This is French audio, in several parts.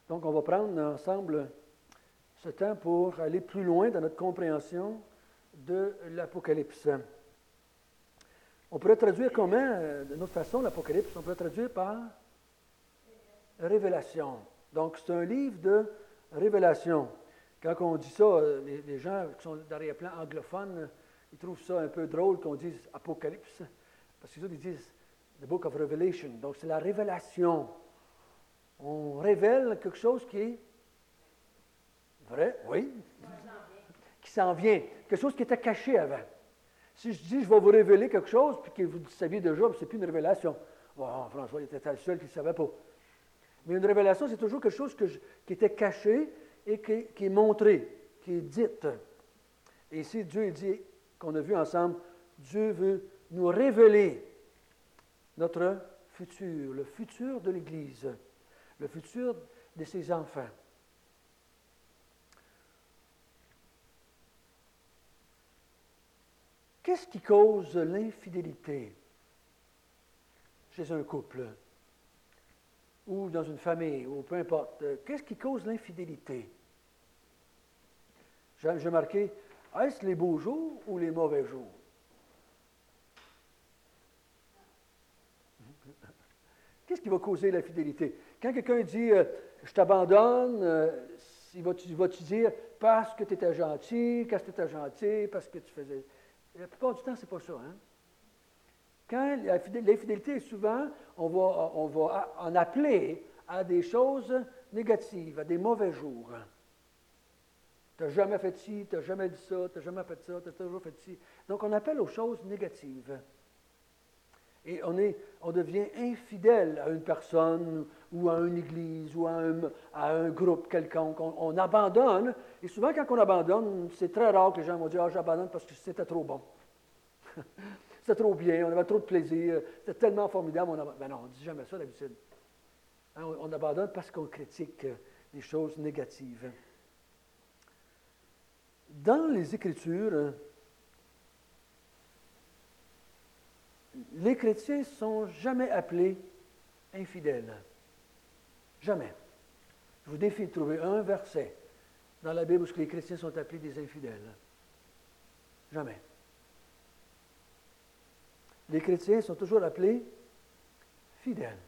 Donc, on va prendre ensemble ce temps pour aller plus loin dans notre compréhension de l'Apocalypse. On pourrait traduire comment, de notre façon, l'Apocalypse? On pourrait traduire par révélation. Donc, c'est un livre de révélation. Quand on dit ça, les gens qui sont d'arrière-plan anglophones, ils trouvent ça un peu drôle qu'on dise Apocalypse, parce qu'ils disent The Book of Revelation. Donc, c'est la révélation. On révèle quelque chose qui est vrai, oui, qui s'en vient, quelque chose qui était caché avant. Si je dis je vais vous révéler quelque chose, puis que vous le saviez déjà, ce n'est plus une révélation. Bon, François, il était le seul qui ne savait pas. Mais une révélation, c'est toujours quelque chose qui était caché et qui est montré, qui est dit. Et ici, Dieu dit, qu'on a vu ensemble, Dieu veut nous révéler notre futur, le futur de l'Église, le futur de ses enfants. Qu'est-ce qui cause l'infidélité chez un couple ou dans une famille, ou peu importe? Qu'est-ce qui cause l'infidélité? J'ai marqué, est-ce les beaux jours ou les mauvais jours? Qu'est-ce qui va causer l'infidélité? Quand quelqu'un dit je t'abandonne, il va-tu dire parce que tu étais gentil, parce que tu étais gentil, parce que tu faisais. La plupart du temps, ce n'est pas ça. Hein? Quand l'infidélité est souvent, on va en appeler à des choses négatives, à des mauvais jours. Tu n'as jamais fait ci, tu n'as jamais dit ça, tu n'as jamais fait ça, tu as toujours fait ci. Donc, on appelle aux choses négatives. Et on devient infidèle à une personne ou à une église ou à un groupe quelconque. On abandonne. Et souvent, quand on abandonne, c'est très rare que les gens vont dire « Ah, j'abandonne parce que c'était trop bon. C'était trop bien, on avait trop de plaisir, c'était tellement formidable. » Ben non, on ne dit jamais ça d'habitude. Hein, on abandonne parce qu'on critique des choses négatives. Dans les Écritures, les chrétiens ne sont jamais appelés infidèles. Jamais. Je vous défie de trouver un verset dans la Bible où les chrétiens sont appelés des infidèles. Jamais. Les chrétiens sont toujours appelés fidèles.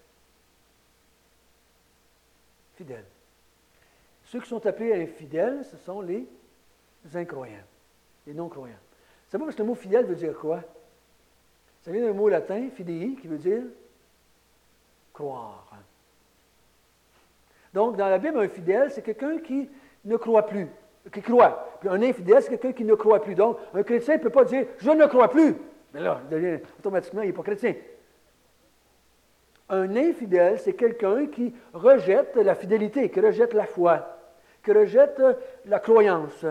Fidèles. Ceux qui sont appelés infidèles, ce sont les incroyants, les non-croyants. C'est pas parce que le mot fidèle veut dire quoi? Ça vient d'un mot latin, fidei, qui veut dire croire. Donc, dans la Bible, un fidèle, c'est quelqu'un qui ne croit plus, qui croit. Puis un infidèle, c'est quelqu'un qui ne croit plus. Donc, un chrétien ne peut pas dire « je ne crois plus ». Mais là, il devient automatiquement, il n'est pas chrétien. Un infidèle, c'est quelqu'un qui rejette la fidélité, qui rejette la foi, qui rejette la croyance.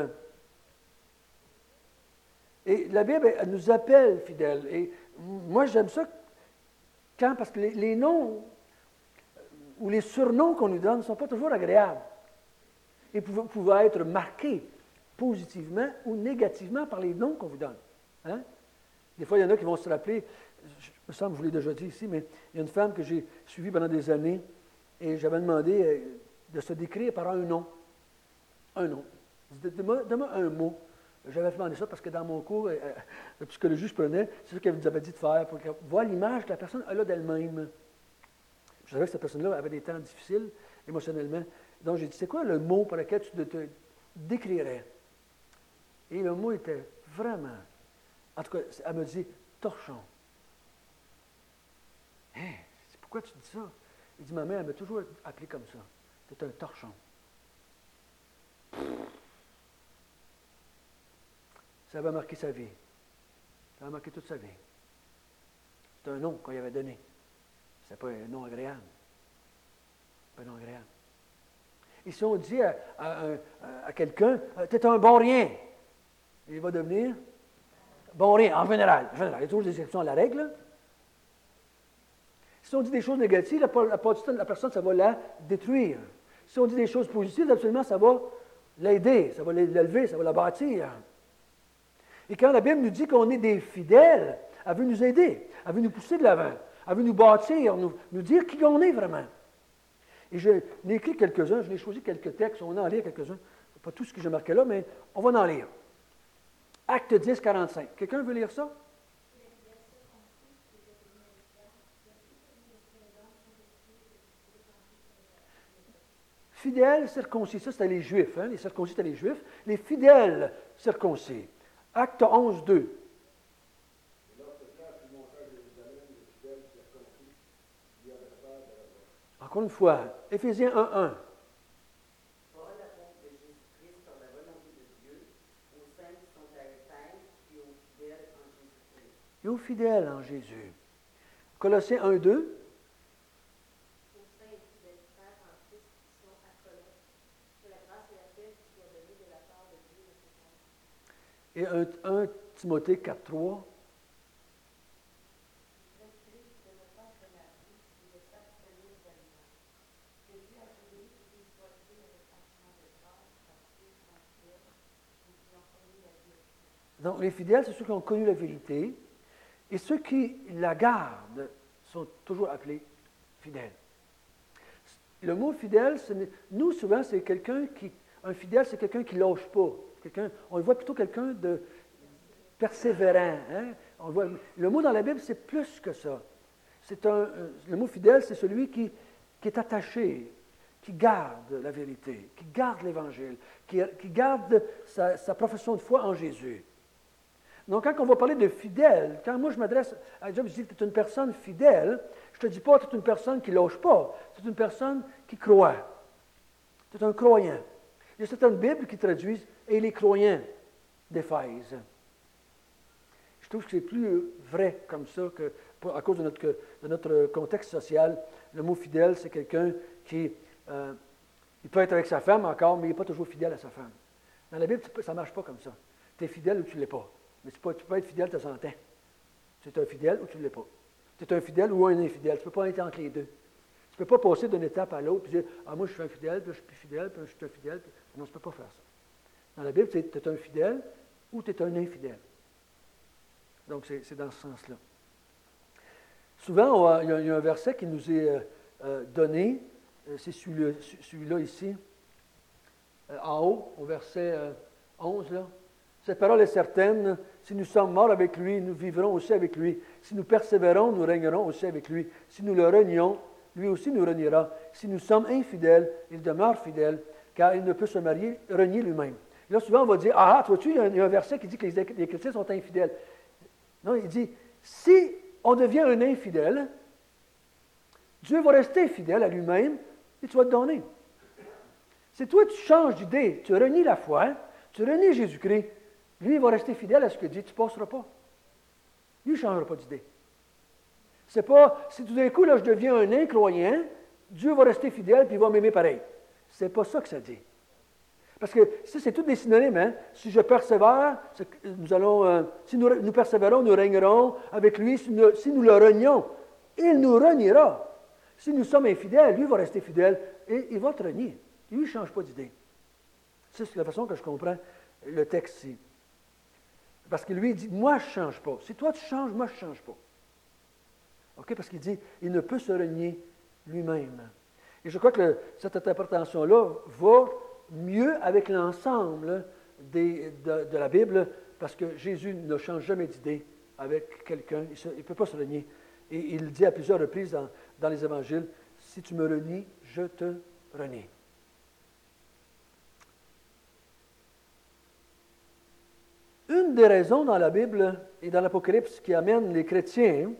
Et la Bible, elle nous appelle fidèles. Et moi, j'aime ça parce que les noms ou les surnoms qu'on nous donne ne sont pas toujours agréables. Ils peuvent être marqués positivement ou négativement par les noms qu'on vous donne. Hein? Des fois, il y en a qui vont se rappeler, je me semble que je vous l'ai déjà dit ici, mais il y a une femme que j'ai suivie pendant des années et j'avais demandé de se décrire par un nom. Un nom. Donne-moi un mot. J'avais demandé ça parce que dans mon cours de psychologie que je prenais, c'est ça qu'elle nous avait dit de faire pour voir l'image que la personne a d'elle-même. Je savais que cette personne-là avait des temps difficiles émotionnellement. Donc j'ai dit, c'est quoi le mot par lequel tu te décrirais? Et le mot était vraiment, en tout cas, elle me dit, torchon. Hein? Pourquoi tu dis ça? Il dit, ma mère, elle m'a toujours appelé comme ça. C'est un torchon. Ça avait marqué sa vie. Ça avait marqué toute sa vie. C'est un nom qu'on lui avait donné. Ce n'est pas un nom agréable. Pas un nom agréable. Et si on dit à quelqu'un, tu es un bon rien, il va devenir bon rien, en général. Il y a toujours des exceptions à la règle. Si on dit des choses négatives, la personne, ça va la détruire. Si on dit des choses positives, absolument, ça va l'aider, ça va l'élever, ça va la bâtir. Et quand la Bible nous dit qu'on est des fidèles, elle veut nous aider, elle veut nous pousser de l'avant, elle veut nous bâtir, nous dire qui on est vraiment. Et je n'ai écrit quelques-uns, je n'ai choisi quelques textes, on va en lire quelques-uns. Pas tout ce que j'ai marqué là, mais on va en lire. Acte 10, 45. Quelqu'un veut lire ça? Fidèles circoncis, ça c'était les Juifs, hein? Les circoncis c'était les Juifs. Les fidèles circoncis. Acte 11, 2. Encore une fois, Éphésiens 1, 1. Paul, apôtre de Jésus-Christ par la volonté de Dieu, aux saints qui sont à Éphèse et aux fidèles en Jésus-Christ. Et aux fidèles en Jésus. Colossiens 1, 2. Aux saints et fidèles frères en Christ qui sont à Colosse, que la grâce et la paix vous soient données de la part de Dieu notre Père. Et 1 Timothée 4, 3. Prescrit de ne pas faire la vie et de s'abstenir des aliments. Que Dieu a voulu qu'ils soient pris avec action de grâce par ceux qui sont fidèles et qui ont connu la vérité. Donc, les fidèles, c'est ceux qui ont connu la vérité. Et ceux qui la gardent sont toujours appelés fidèles. Le mot fidèle, nous, souvent, c'est quelqu'un qui. Un fidèle, c'est quelqu'un qui ne lâche pas. On le voit plutôt quelqu'un de persévérant. Hein? Le mot dans la Bible, c'est plus que ça. Le mot fidèle, c'est celui qui est attaché, qui garde la vérité, qui garde l'Évangile, qui garde sa profession de foi en Jésus. Donc, quand on va parler de fidèle, quand moi je m'adresse à Job, je dis que tu es une personne fidèle, je ne te dis pas que tu es une personne qui ne lâche pas, tu es une personne qui croit. Tu es un croyant. Il y a certaines Bibles qui traduisent « et les croyants d'Éphèse ». Je trouve que c'est plus vrai comme ça que, à cause de notre contexte social. Le mot fidèle, c'est quelqu'un qui il peut être avec sa femme encore, mais il n'est pas toujours fidèle à sa femme. Dans la Bible, ça ne marche pas comme ça. Tu es fidèle ou tu ne l'es pas. Mais tu peux être fidèle de temps en temps. Tu es un fidèle ou tu ne l'es pas. Tu es un fidèle ou un infidèle. Tu ne peux pas être entre les deux. Tu ne peux pas passer d'une étape à l'autre et dire « Ah, moi, je suis infidèle, puis je suis plus fidèle, puis je suis infidèle. » Non, tu ne peux pas faire ça. Dans la Bible, tu es un fidèle ou tu es un infidèle. Donc, c'est dans ce sens-là. Souvent, il y a un verset qui nous est donné. C'est celui-là ici, en haut, au verset 11, là. Cette parole est certaine, si nous sommes morts avec lui, nous vivrons aussi avec lui. Si nous persévérons, nous régnerons aussi avec lui. Si nous le renions, lui aussi nous reniera. Si nous sommes infidèles, il demeure fidèle, car il ne peut se renier lui-même. Et là, souvent, on va dire, ah, vois-tu, il y a un verset qui dit que les chrétiens sont infidèles. Non, il dit, si on devient un infidèle, Dieu va rester fidèle à lui-même et tu vas te donner. Si toi, tu changes d'idée, tu renies la foi, tu renies Jésus-Christ, lui, il va rester fidèle à ce qu'il dit, tu ne passeras pas. Lui, il ne changera pas d'idée. C'est pas, si tout d'un coup, là, je deviens un incroyant, Dieu va rester fidèle et il va m'aimer pareil. C'est pas ça que ça dit. Parce que ça, c'est tous des synonymes. Hein? Si je persévère, si nous persévérons, nous régnerons avec lui. Si nous le renions, il nous reniera. Si nous sommes infidèles, lui va rester fidèle et il va te renier. Lui, il ne change pas d'idée. Ça, c'est la façon que je comprends le texte ici. Parce que lui, il dit, moi, je ne change pas. Si toi, tu changes, moi, je ne change pas. OK? Parce qu'il dit, il ne peut se renier lui-même. Et je crois que cette interprétation-là va mieux avec l'ensemble de la Bible, parce que Jésus ne change jamais d'idée avec quelqu'un. Il ne peut pas se renier. Et il dit à plusieurs reprises dans les évangiles, si tu me renies, je te renie. Une des raisons dans la Bible et dans l'Apocalypse qui amène les chrétiens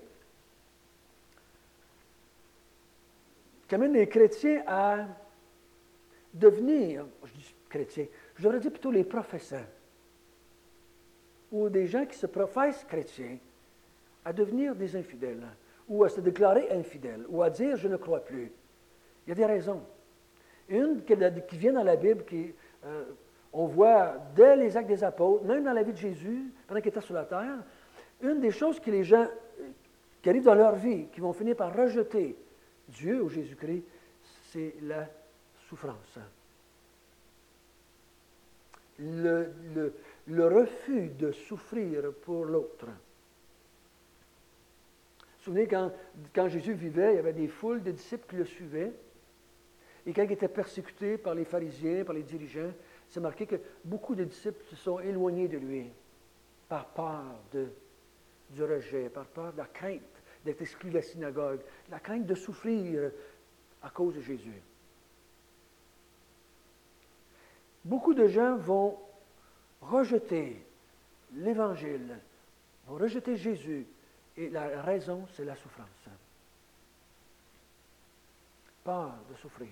à devenir, je dis chrétiens, je devrais dire plutôt les professeurs, ou des gens qui se professent chrétiens, à devenir des infidèles, ou à se déclarer infidèles, ou à dire je ne crois plus. Il y a des raisons. Une qui vient dans la Bible, on voit dès les actes des apôtres, même dans la vie de Jésus, pendant qu'il était sur la terre, une des choses que les gens qui arrivent dans leur vie, qui vont finir par rejeter Dieu ou Jésus-Christ, c'est la souffrance. Le refus de souffrir pour l'autre. Vous vous souvenez, quand Jésus vivait, il y avait des foules de disciples qui le suivaient. Et quand il était persécuté par les pharisiens, par les dirigeants, c'est marqué que beaucoup de disciples se sont éloignés de lui par peur du rejet, par peur de la crainte d'être exclu de la synagogue, la crainte de souffrir à cause de Jésus. Beaucoup de gens vont rejeter l'Évangile, vont rejeter Jésus, et la raison, c'est la souffrance. Peur de souffrir.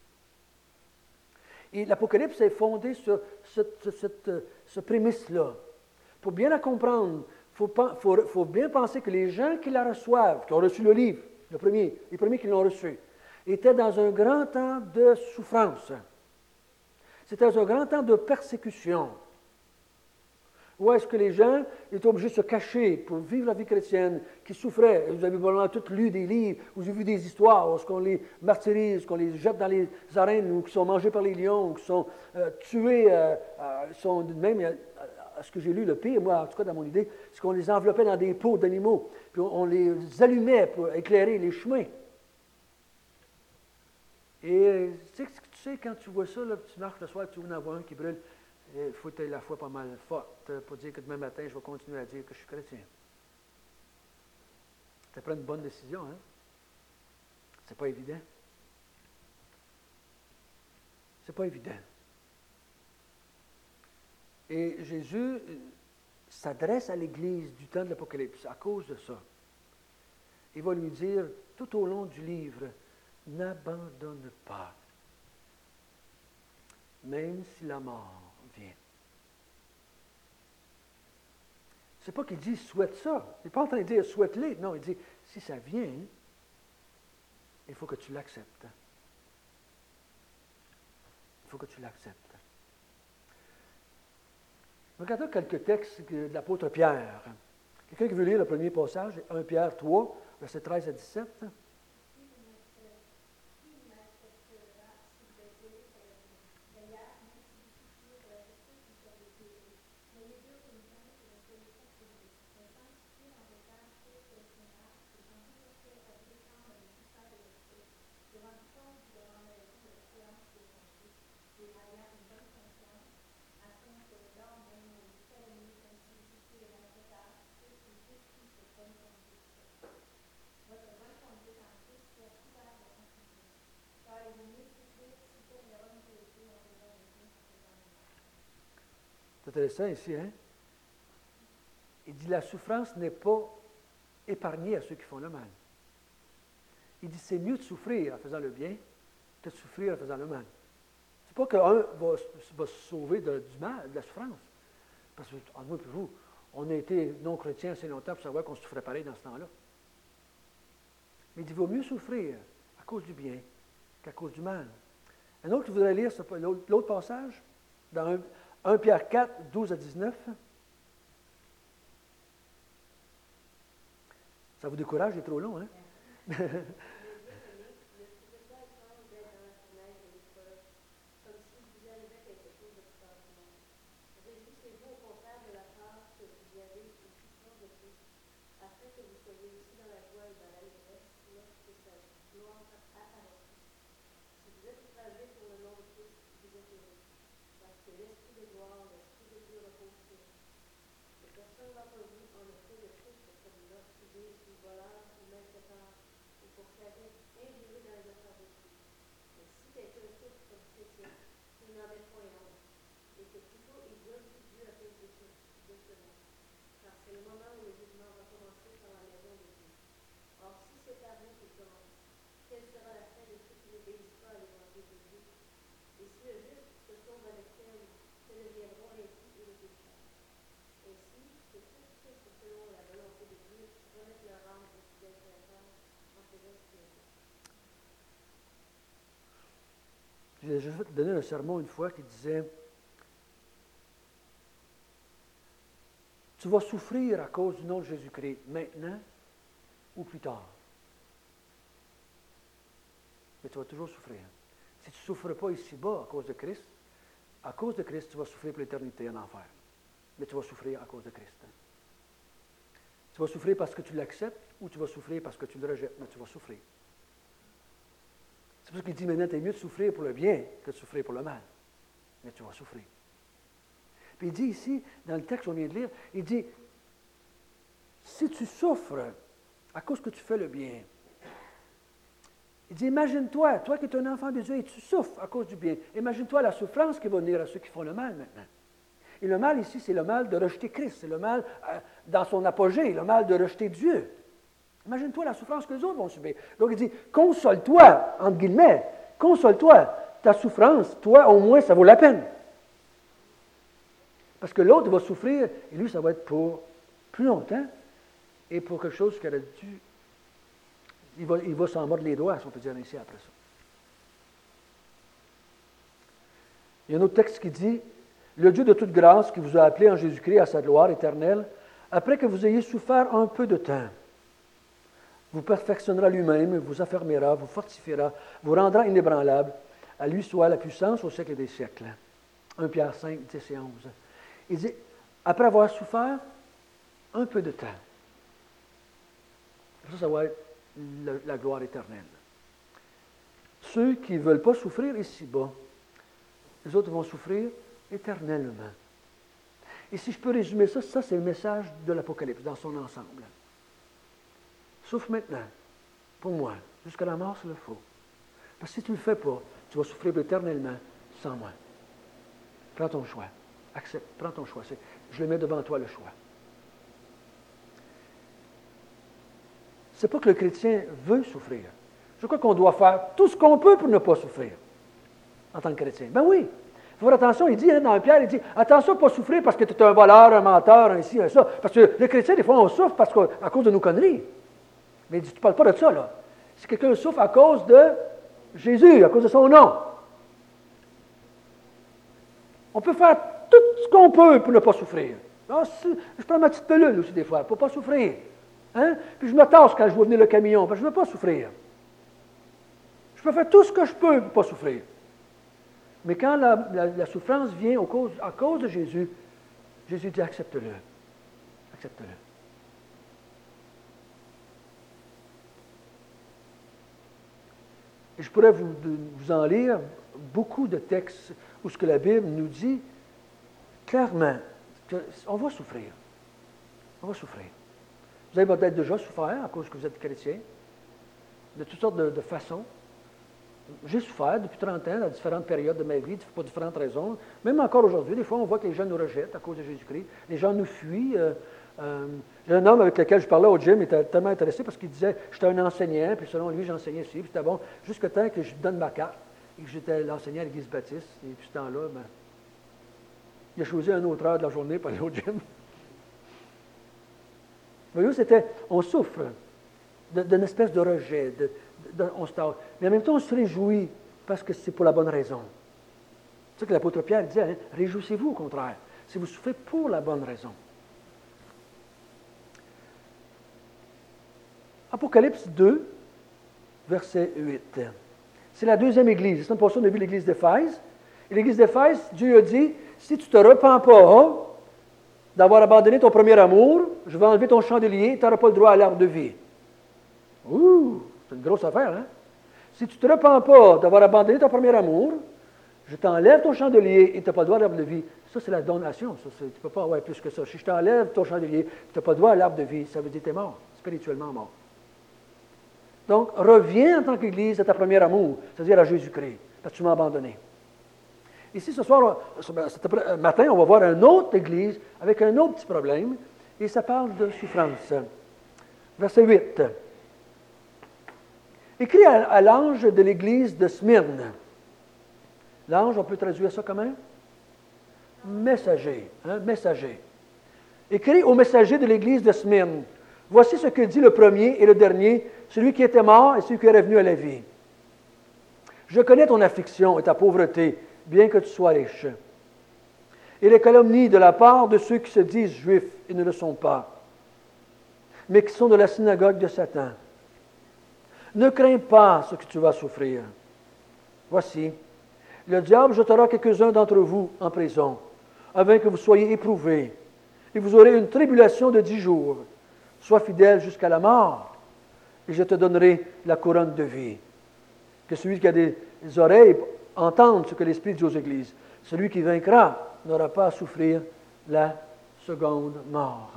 Et l'Apocalypse est fondé sur ce prémisse-là. Pour bien la comprendre, il faut bien penser que les gens qui la reçoivent, qui ont reçu le livre, les premiers qui l'ont reçu, étaient dans un grand temps de souffrance. C'était un grand temps de persécution. Où est-ce que les gens étaient obligés de se cacher pour vivre la vie chrétienne, qui souffraient? Vous avez probablement tous lu des livres, vous avez vu des histoires où est-ce qu'on les martyrise, qu'on les jette dans les arènes, ou qui sont mangés par les lions, ou qui sont tués, sont même, à ce que j'ai lu, le pire, moi, en tout cas dans mon idée, c'est qu'on les enveloppait dans des peaux d'animaux, puis on les allumait pour éclairer les chemins. Et tu sais, quand tu vois ça, là, tu marches le soir, tu en vois un qui brûle, il faut être la foi pas mal forte pour dire que demain matin, je vais continuer à dire que je suis chrétien. Ça prend une bonne décision, hein? C'est pas évident. C'est pas évident. Et Jésus s'adresse à l'Église du temps de l'Apocalypse à cause de ça. Il va lui dire, tout au long du livre, n'abandonne pas, même si la mort vient. C'est pas qu'il dit souhaite ça. Il n'est pas en train de dire souhaite-les. Non, il dit si ça vient, il faut que tu l'acceptes. Il faut que tu l'acceptes. Regardons quelques textes de l'apôtre Pierre. Quelqu'un qui veut lire le premier passage, 1 Pierre 3, versets 13 à 17. C'est intéressant ici, hein? Il dit la souffrance n'est pas épargnée à ceux qui font le mal. Il dit c'est mieux de souffrir en faisant le bien que de souffrir en faisant le mal. C'est pas qu'un va se sauver du mal, de la souffrance. Parce que, en moi et vous, on a été non-chrétiens assez longtemps pour savoir qu'on souffrait pareil dans ce temps-là. Mais il dit il vaut mieux souffrir à cause du bien qu'à cause du mal. Un autre qui voudrait lire l'autre passage, dans 1 Pierre 4, 12 à 19. Ça vous décourage, c'est trop long, hein? J'ai déjà donné un sermon une fois qui disait tu vas souffrir à cause du nom de Jésus-Christ, maintenant ou plus tard. Mais tu vas toujours souffrir. Si tu ne souffres pas ici-bas à cause de Christ, tu vas souffrir pour l'éternité en enfer. Mais tu vas souffrir à cause de Christ. Tu vas souffrir parce que tu l'acceptes ou tu vas souffrir parce que tu le rejettes, mais tu vas souffrir. C'est pour ça qu'il dit maintenant, c'est mieux de souffrir pour le bien que de souffrir pour le mal. Mais tu vas souffrir. Puis il dit ici, dans le texte qu'on vient de lire, il dit, si tu souffres à cause que tu fais le bien, il dit, imagine-toi, toi qui es un enfant de Dieu et tu souffres à cause du bien, imagine-toi la souffrance qui va venir à ceux qui font le mal maintenant. Et le mal ici, c'est le mal de rejeter Christ, c'est le mal dans son apogée, le mal de rejeter Dieu. Imagine-toi la souffrance que les autres vont subir. Donc il dit, console-toi, entre guillemets, console-toi, ta souffrance, toi au moins, ça vaut la peine. Parce que l'autre va souffrir, et lui, ça va être pour plus longtemps, et pour quelque chose qui aurait dû... Il va s'en mordre les doigts, si on peut dire ainsi, après ça. Il y a un autre texte qui dit, « Le Dieu de toute grâce qui vous a appelé en Jésus-Christ à sa gloire éternelle, après que vous ayez souffert un peu de temps, vous perfectionnera lui-même, vous affermira, vous fortifiera, vous rendra inébranlable. À lui soit la puissance au siècle des siècles. » 1 Pierre 5, 10 et 11. Il dit, après avoir souffert un peu de temps, ça va être la gloire éternelle. Ceux qui ne veulent pas souffrir ici-bas, les autres vont souffrir éternellement. Et si je peux résumer ça, c'est le message de l'Apocalypse dans son ensemble. Souffre maintenant, pour moi, jusqu'à la mort s'il le faut. Parce que si tu ne le fais pas, tu vas souffrir éternellement sans moi. Prends ton choix. Accepte, prends ton choix. Je le mets devant toi, le choix. Ce n'est pas que le chrétien veut souffrir. Je crois qu'on doit faire tout ce qu'on peut pour ne pas souffrir en tant que chrétien. Ben oui. Il faut faire attention, il dit, dans Pierre, il dit, attention à ne pas souffrir parce que tu es un voleur, un menteur, un ci, un ça. Parce que les chrétiens, des fois, on souffre à cause de nos conneries. Mais il dit, tu ne parles pas de ça, là. Si quelqu'un souffre à cause de Jésus, à cause de son nom, on peut faire tout ce qu'on peut pour ne pas souffrir. Alors, je prends ma petite pilule aussi des fois, pour ne pas souffrir. Hein? Puis je me tasse quand je vois venir le camion, parce que je ne veux pas souffrir. Je peux faire tout ce que je peux pour ne pas souffrir. Mais quand la souffrance vient à cause de Jésus, Jésus dit, accepte-le. Accepte-le. Et je pourrais vous en lire beaucoup de textes où ce que la Bible nous dit clairement qu'on va souffrir. On va souffrir. Vous avez peut-être déjà souffert à cause que vous êtes chrétien, de toutes sortes de façons. J'ai souffert depuis 30 ans, à différentes périodes de ma vie, pour différentes raisons. Même encore aujourd'hui, des fois, on voit que les gens nous rejettent à cause de Jésus-Christ. Les gens nous fuient. J'ai un homme avec lequel je parlais au gym, il était tellement intéressé parce qu'il disait « J'étais un enseignant, puis selon lui, j'enseignais ici, puis c'était bon, jusqu'au temps que je lui donne ma carte et que j'étais l'enseignant à l'Église baptiste. Et puis ce temps-là, il a choisi un autre heure de la journée pour aller au gym. » Voyez-vous, on souffre d'une espèce de rejet, on se tasse. Mais en même temps, on se réjouit parce que c'est pour la bonne raison. C'est ça que l'apôtre Pierre disait, hein? Réjouissez-vous au contraire, si vous souffrez pour la bonne raison. Apocalypse 2, verset 8. C'est la deuxième église. La semaine passée, on a vu l'église d'Éphèse. Et l'église d'Éphèse, Dieu a dit, si tu ne te repens pas d'avoir abandonné ton premier amour, je vais enlever ton chandelier et tu n'auras pas le droit à l'arbre de vie. Ouh, c'est une grosse affaire, hein? Si tu ne te repens pas d'avoir abandonné ton premier amour, je t'enlève ton chandelier et tu n'as pas le droit à l'arbre de vie. Ça, c'est la donation. Tu ne peux pas avoir plus que ça. Si je t'enlève ton chandelier, tu n'as pas le droit à l'arbre de vie, ça veut dire que tu es mort, spirituellement mort. Donc, reviens en tant qu'Église à ta première amour, c'est-à-dire à Jésus-Christ, parce que tu m'as abandonné. Ici, ce soir, ce matin, on va voir une autre Église avec un autre petit problème, et ça parle de souffrance. Verset 8. Écrit à l'ange de l'Église de Smyrne. L'ange, on peut traduire ça comment? Messager. Hein? Messager. Écrit au messager de l'Église de Smyrne. Voici ce que dit le premier et le dernier, celui qui était mort et celui qui est revenu à la vie. Je connais ton affliction et ta pauvreté, bien que tu sois riche. Et les calomnies de la part de ceux qui se disent juifs et ne le sont pas, mais qui sont de la synagogue de Satan. Ne crains pas ce que tu vas souffrir. Voici, le diable jettera quelques-uns d'entre vous en prison, afin que vous soyez éprouvés, et vous aurez une tribulation de 10 jours. Sois fidèle jusqu'à la mort, et je te donnerai la couronne de vie. Que celui qui a des oreilles entende ce que l'Esprit dit aux églises. Celui qui vaincra n'aura pas à souffrir la seconde mort.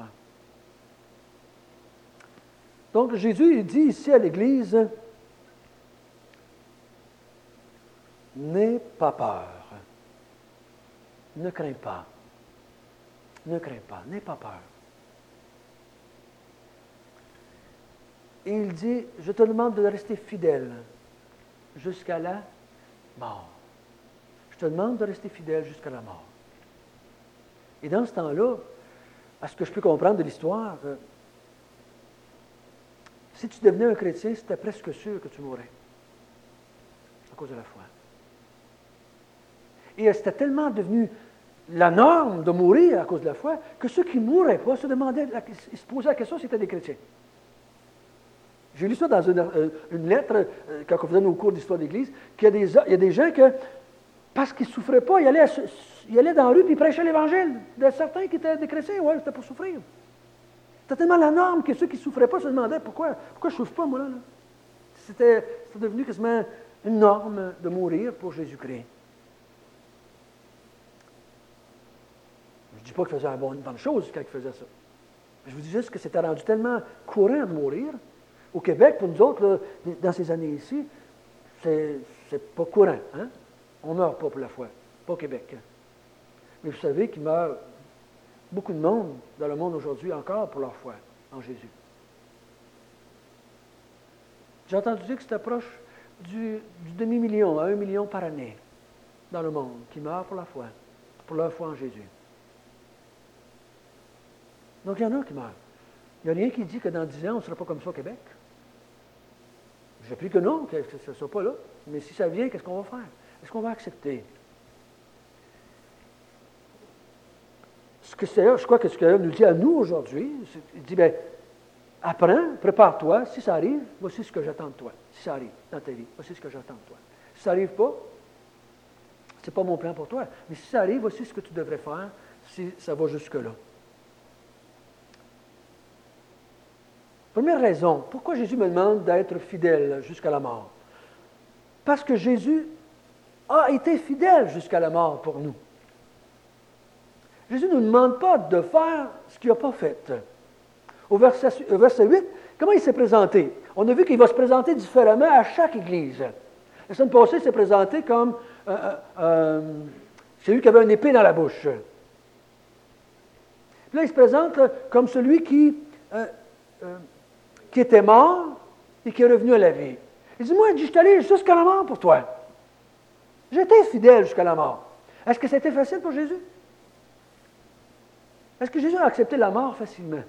Donc Jésus il dit ici à l'Église, n'aie pas peur. Ne crains pas. Ne crains pas. N'aie pas peur. Et il dit, je te demande de rester fidèle jusqu'à la mort. Je te demande de rester fidèle jusqu'à la mort. Et dans ce temps-là, à ce que je peux comprendre de l'histoire, si tu devenais un chrétien, c'était presque sûr que tu mourrais à cause de la foi. Et c'était tellement devenu la norme de mourir à cause de la foi que ceux qui ne mouraient pas se posaient la question si c'était des chrétiens. J'ai lu ça dans une lettre, quand on faisait nos cours d'histoire d'Église, qu'il y a des gens que, parce qu'ils ne souffraient pas, ils allaient dans la rue et ils prêchaient l'Évangile. Il y a certains qui étaient des chrétiens, ouais, c'était pour souffrir. C'était tellement la norme que ceux qui ne souffraient pas se demandaient pourquoi je ne souffre pas, moi, là. C'était devenu quasiment une norme de mourir pour Jésus-Christ. Je ne dis pas qu'il faisait une bonne chose quand il faisait ça. Je vous dis juste que c'était rendu tellement courant de mourir. Au Québec, pour nous autres, là, dans ces années ici, c'est pas courant. Hein? On ne meurt pas pour la foi. Pas au Québec. Mais vous savez qu'il meurt beaucoup de monde dans le monde aujourd'hui encore pour leur foi en Jésus. J'ai entendu dire que c'était proche du demi-million à 1 million par année dans le monde qui meurent pour leur foi en Jésus. Donc il y en a qui meurent. Il n'y a rien qui dit que dans 10 ans, on ne sera pas comme ça au Québec. J'ai appris que non, que ce ne soit pas là. Mais si ça vient, qu'est-ce qu'on va faire? Est-ce qu'on va accepter? Je crois que ce que Seigneur nous dit à nous aujourd'hui, il dit, bien, apprends, prépare-toi, si ça arrive, voici ce que j'attends de toi. Si ça arrive dans ta vie, voici ce que j'attends de toi. Si ça n'arrive pas, ce n'est pas mon plan pour toi. Mais si ça arrive, voici ce que tu devrais faire si ça va jusque-là. Première raison, pourquoi Jésus me demande d'être fidèle jusqu'à la mort? Parce que Jésus a été fidèle jusqu'à la mort pour nous. Jésus ne nous demande pas de faire ce qu'il n'a pas fait. Au verset 8, comment il s'est présenté? On a vu qu'il va se présenter différemment à chaque église. La semaine passée, il s'est présenté comme celui qui avait une épée dans la bouche. Puis là, il se présente comme celui qui était mort et qui est revenu à la vie. Il dit, moi, je suis allé jusqu'à la mort pour toi. J'étais fidèle jusqu'à la mort. Est-ce que c'était facile pour Jésus? Est-ce que Jésus a accepté la mort facilement?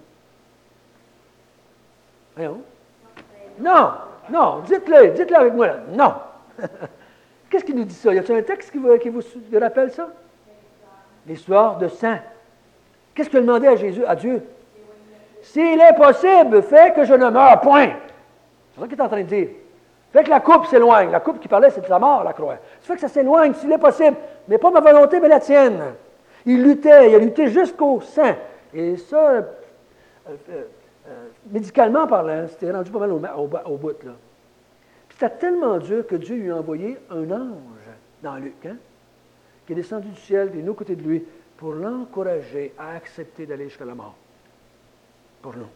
Voyons. Non, dites-le avec moi. Là. Non. Qu'est-ce qui nous dit ça? Y a-t-il un texte qui vous rappelle ça? L'histoire de sang. Qu'est-ce qu'il a demandé à Dieu? S'il est possible, fais que je ne meure point. C'est ça qu'il est en train de dire. Fais que la coupe s'éloigne. La coupe qui parlait, c'est de sa mort, la croix. Ça fait que ça s'éloigne, s'il est possible. Mais pas ma volonté, mais la tienne. Il a lutté jusqu'au sang. Et ça, médicalement parlant, c'était rendu pas mal au bout. Là. Puis c'était tellement dur que Dieu lui a envoyé un ange dans Luc, qui est descendu du ciel, des deux côtés de lui, pour l'encourager à accepter d'aller jusqu'à la mort. Pour nous.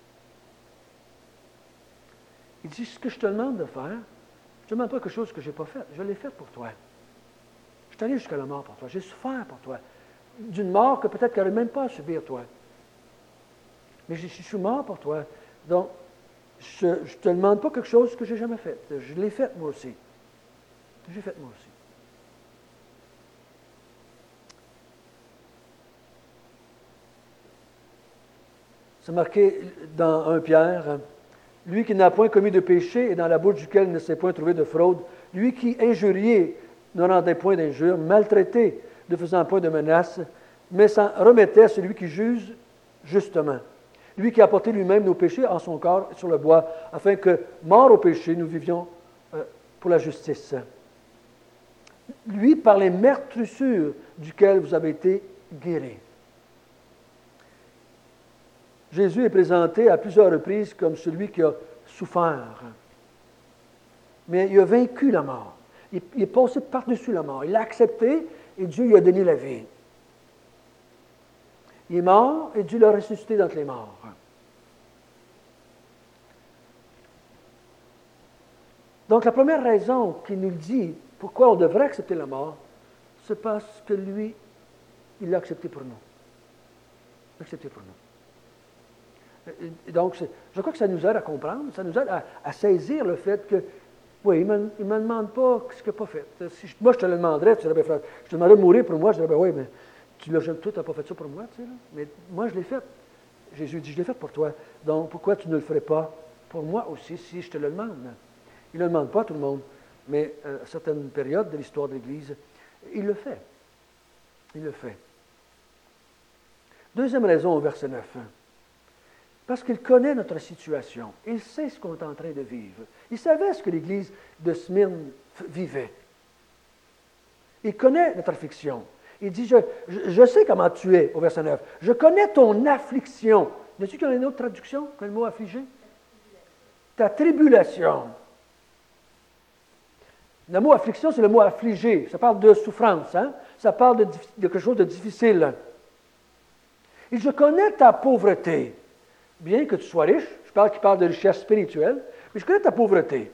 Il dit, ce que je te demande de faire, je ne te demande pas quelque chose que je n'ai pas fait. Je l'ai fait pour toi. Je suis allé jusqu'à la mort pour toi. J'ai souffert pour toi. D'une mort que peut-être qu'elle n'aurait même pas à subir, toi. Mais je suis mort pour toi. Donc, je ne te demande pas quelque chose que je n'ai jamais fait. Je l'ai fait moi aussi. J'ai fait moi aussi. C'est marqué dans 1 Pierre, lui qui n'a point commis de péché et dans la bouche duquel ne s'est point trouvé de fraude, lui qui, injurié, ne rendait point d'injure, maltraité, ne faisant point de menace, mais s'en remettait à celui qui juge justement. Lui qui a porté lui-même nos péchés en son corps sur le bois, afin que, morts au péché, nous vivions pour la justice. Lui, par les meurtrissures duquel vous avez été guéris. Jésus est présenté à plusieurs reprises comme celui qui a souffert. mais il a vaincu la mort. Il est passé par-dessus la mort. Il l'a accepté et Dieu lui a donné la vie. Il est mort et Dieu l'a ressuscité d'entre les morts. Donc la première raison qu'il nous dit pourquoi on devrait accepter la mort, c'est parce que lui, il l'a accepté pour nous. Il l'a accepté pour nous. Et donc, je crois que ça nous aide à comprendre, ça nous aide à saisir le fait que, oui, il ne me demande pas ce qu'il n'a pas fait. Si moi, je te le demanderais, tu dirais, je te demanderais de mourir pour moi, je dirais, ben oui, mais toi, tu n'as pas fait ça pour moi, tu sais, là. Mais moi, je l'ai fait. Jésus dit, je l'ai fait pour toi. Donc, pourquoi tu ne le ferais pas pour moi aussi, si je te le demande? Il ne le demande pas à tout le monde, mais à certaines périodes de l'histoire de l'Église, il le fait. Il le fait. Deuxième raison au verset 9. Parce qu'il connaît notre situation. Il sait ce qu'on est en train de vivre. Il savait ce que l'Église de Smyrne vivait. Il connaît notre affliction. Il dit, je sais comment tu es, au verset 9. Je connais ton affliction. Y a-t-il qu'il y a une autre traduction que le mot affligé? Ta tribulation. Le mot affliction, c'est le mot affligé. Ça parle de souffrance, hein? Ça parle de quelque chose de difficile. Et je connais ta pauvreté. Bien que tu sois riche, qu'il parle de richesse spirituelle, mais je connais ta pauvreté.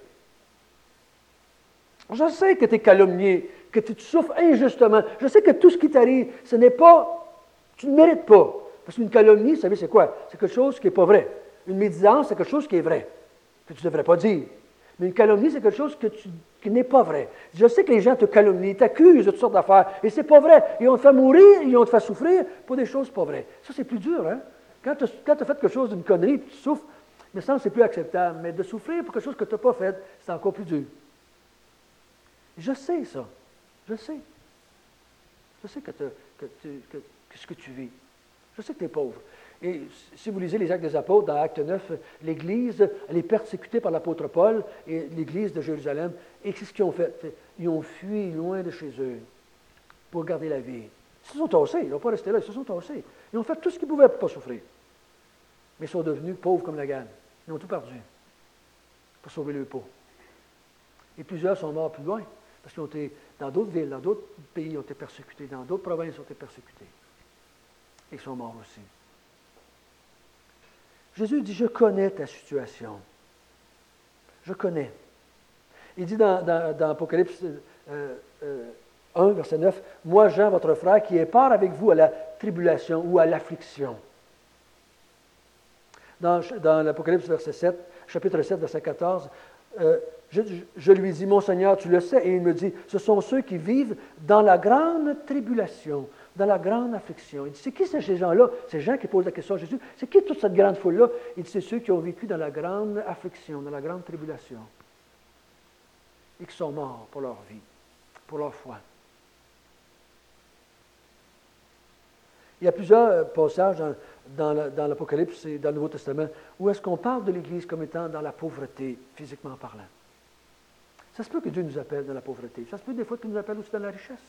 Je sais que tu es calomnié, que tu souffres injustement. Je sais que tout ce qui t'arrive, ce n'est pas, tu ne mérites pas. Parce qu'une calomnie, vous savez, c'est quoi? C'est quelque chose qui n'est pas vrai. Une médisance, c'est quelque chose qui est vrai, que tu ne devrais pas dire. Mais une calomnie, c'est quelque chose qui n'est pas vrai. Je sais que les gens te calomnient, t'accusent de toutes sortes d'affaires, et c'est pas vrai. Ils ont te fait mourir, ils ont te fait souffrir pour des choses pas vraies. Ça, c'est plus dur, hein? Quand tu as fait quelque chose d'une connerie, puis tu souffres, mais ça, c'est plus acceptable. Mais de souffrir pour quelque chose que tu n'as pas fait, c'est encore plus dur. Je sais ça. Je sais. Je sais que ce que tu vis. Je sais que tu es pauvre. Et si vous lisez les Actes des Apôtres, dans Acte 9, l'Église, elle est persécutée par l'apôtre Paul et l'Église de Jérusalem. Et qu'est-ce qu'ils ont fait? Ils ont fui loin de chez eux pour garder la vie. Ils se sont tassés, ils n'ont pas resté là, ils se sont tassés. Ils ont fait tout ce qu'ils pouvaient pour ne pas souffrir. Mais ils sont devenus pauvres comme la gamme. Ils ont tout perdu pour sauver leur peau. Et plusieurs sont morts plus loin, parce qu'ils ont été dans d'autres villes, dans d'autres pays, ils ont été persécutés, dans d'autres provinces, ils ont été persécutés. Et ils sont morts aussi. Jésus dit, je connais ta situation. Je connais. Il dit dans Apocalypse 1, verset 9, « Moi, Jean, votre frère, qui ai part avec vous à la tribulation ou à l'affliction. » Dans l'Apocalypse, chapitre 7, verset 14, je lui dis, « Mon Seigneur, tu le sais. » Et il me dit, « Ce sont ceux qui vivent dans la grande tribulation, dans la grande affliction. » Il dit, « C'est qui ces gens-là? » Ces gens qui posent la question à Jésus, « C'est qui toute cette grande foule-là? » Il dit, « C'est ceux qui ont vécu dans la grande affliction, dans la grande tribulation. Et qui sont morts pour leur vie, pour leur foi. » Il y a plusieurs passages dans l'Apocalypse et dans le Nouveau Testament où est-ce qu'on parle de l'Église comme étant dans la pauvreté, physiquement parlant. Ça se peut que Dieu nous appelle dans la pauvreté. Ça se peut des fois qu'il nous appelle aussi dans la richesse.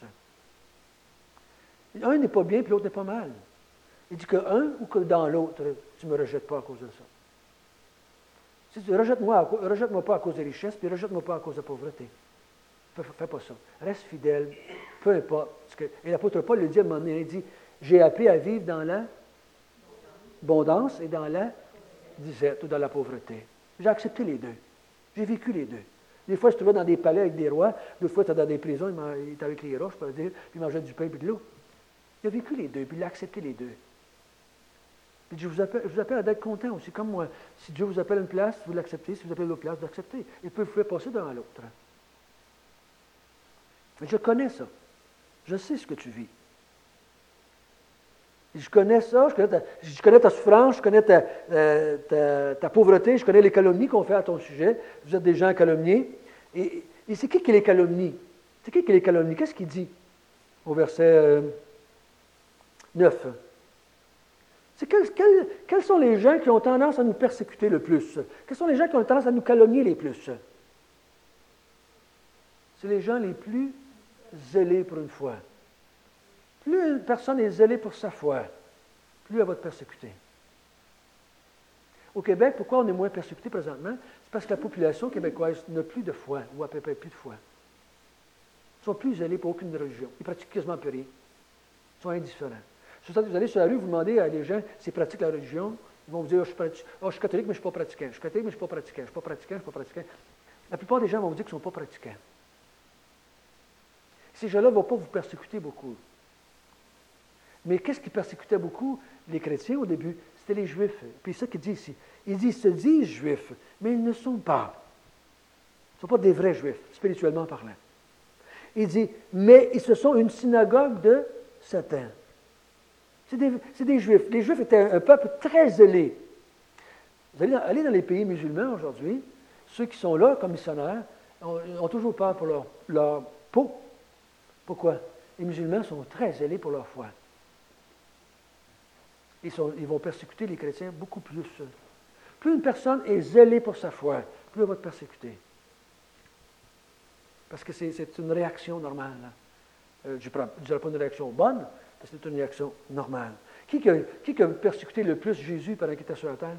Un n'est pas bien, puis l'autre n'est pas mal. Il dit que un ou que dans l'autre, tu ne me rejettes pas à cause de ça. Si tu rejette-moi pas à cause des richesses, puis rejette-moi pas à cause de la pauvreté. Fais pas ça. Reste fidèle, peu importe. Et l'apôtre Paul le dit à un moment donné, il dit, j'ai appris à vivre dans l'abondance et dans la disette ou dans la pauvreté. J'ai accepté les deux. J'ai vécu les deux. Des fois, je te trouvais dans des palais avec des rois. D'autres fois, tu étais dans des prisons, il était avec les roches, je peux dire, puis il mangeait du pain et de l'eau. Il a vécu les deux, puis il a accepté les deux. Puis je vous appelle à être content aussi, comme moi. Si Dieu vous appelle à une place, vous l'acceptez. Si vous appelez l'autre place, vous l'acceptez. Il peut vous faire passer d'un à l'autre. Mais je connais ça. Je sais ce que tu vis. Je connais ça, je connais ta souffrance, je connais ta pauvreté, je connais les calomnies qu'on fait à ton sujet. Vous êtes des gens calomniés. Et c'est qui les calomnie? C'est qui les calomnie? Qu'est-ce qu'il dit au verset 9? C'est quels sont les gens qui ont tendance à nous persécuter le plus? Quels sont les gens qui ont tendance à nous calomnier les plus? C'est les gens les plus zélés pour une foi. Plus une personne est zélée pour sa foi, plus elle va te persécuter. Au Québec, pourquoi on est moins persécuté présentement? C'est parce que la population québécoise n'a plus de foi, ou à peu près plus de foi. Ils sont plus zélés pour aucune religion. Ils pratiquent quasiment plus rien. Ils sont indifférents. Vous allez sur la rue, vous demandez à des gens s'ils pratiquent la religion, ils vont vous dire, je suis catholique, mais je ne suis pas pratiquant. Je suis catholique, mais je ne suis pas pratiquant. Je ne suis pas pratiquant, je ne suis pas pratiquant. La plupart des gens vont vous dire qu'ils ne sont pas pratiquants. Ces gens-là ne vont pas vous persécuter beaucoup. Mais qu'est-ce qui persécutait beaucoup les chrétiens au début? C'était les Juifs. Puis c'est ça qu'il dit ici. Ils se disent Juifs, mais ils ne sont pas. Ils ne sont pas des vrais Juifs, spirituellement parlant. Il dit, mais ils se sont une synagogue de Satan. C'est des Juifs. Les Juifs étaient un peuple très zélé. Vous allez dans les pays musulmans aujourd'hui, ceux qui sont là comme missionnaires ont toujours peur pour leur peau. Pourquoi? Les musulmans sont très zélés pour leur foi. Ils vont persécuter les chrétiens beaucoup plus. Plus une personne est zélée pour sa foi, plus elle va être persécutée. Parce que c'est une réaction normale. Je ne dirais pas une réaction bonne, mais c'est une réaction normale. Qui a persécuté le plus Jésus pendant qu'il était sur la terre?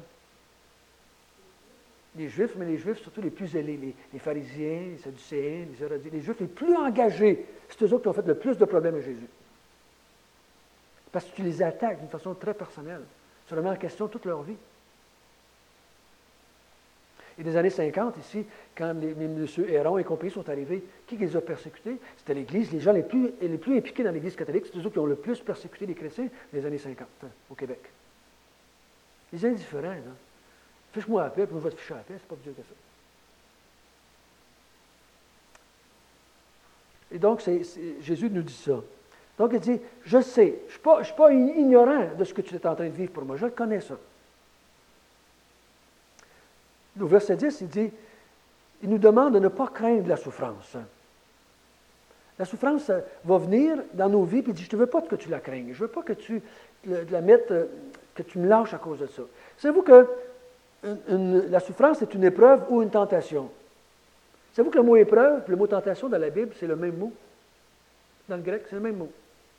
Les Juifs, mais les Juifs surtout les plus zélés, les pharisiens, les sadducéens, les hérodiens, les Juifs les plus engagés. C'est eux autres qui ont fait le plus de problèmes à Jésus. Parce que tu les attaques d'une façon très personnelle. Tu remets en question toute leur vie. Et des années 50, ici, quand M. Héron et compagnie sont arrivés, qui les a persécutés? C'était l'Église, les gens les plus impliqués dans l'Église catholique, c'est eux qui ont le plus persécuté les chrétiens des années 50 au Québec. Les indifférents, là. Fiche-moi la paix, puis moi je vais te ficher la paix, c'est pas plus dur que ça. Et donc, Jésus nous dit ça. Donc, il dit, je sais, je ne suis pas ignorant de ce que tu es en train de vivre pour moi, je connais ça. Au verset 10, il dit, il nous demande de ne pas craindre la souffrance. La souffrance va venir dans nos vies, puis il dit, je ne veux pas que tu la craignes, je ne veux pas que tu la mettes, que tu me lâches à cause de ça. Savez-vous que la souffrance est une épreuve ou une tentation? Savez-vous que le mot épreuve, le mot tentation dans la Bible, c'est le même mot? Dans le grec, c'est le même mot.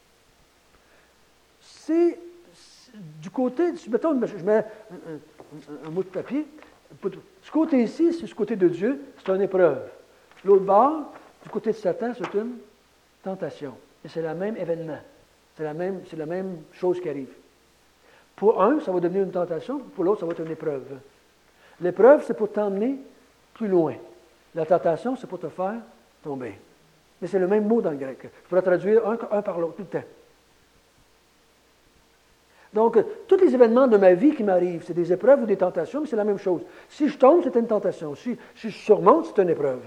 C'est du côté, mettons, je mets un mot de papier, ce côté ici, c'est ce côté de Dieu, c'est une épreuve. L'autre bord, du côté de Satan, c'est une tentation. Et c'est le même événement. C'est la même chose qui arrive. Pour un, ça va devenir une tentation, pour l'autre, ça va être une épreuve. L'épreuve, c'est pour t'emmener plus loin. La tentation, c'est pour te faire tomber. Mais c'est le même mot dans le grec. Je pourrais traduire un par l'autre tout le temps. Donc, tous les événements de ma vie qui m'arrivent, c'est des épreuves ou des tentations, mais c'est la même chose. Si je tombe, c'est une tentation. Si je surmonte, c'est une épreuve.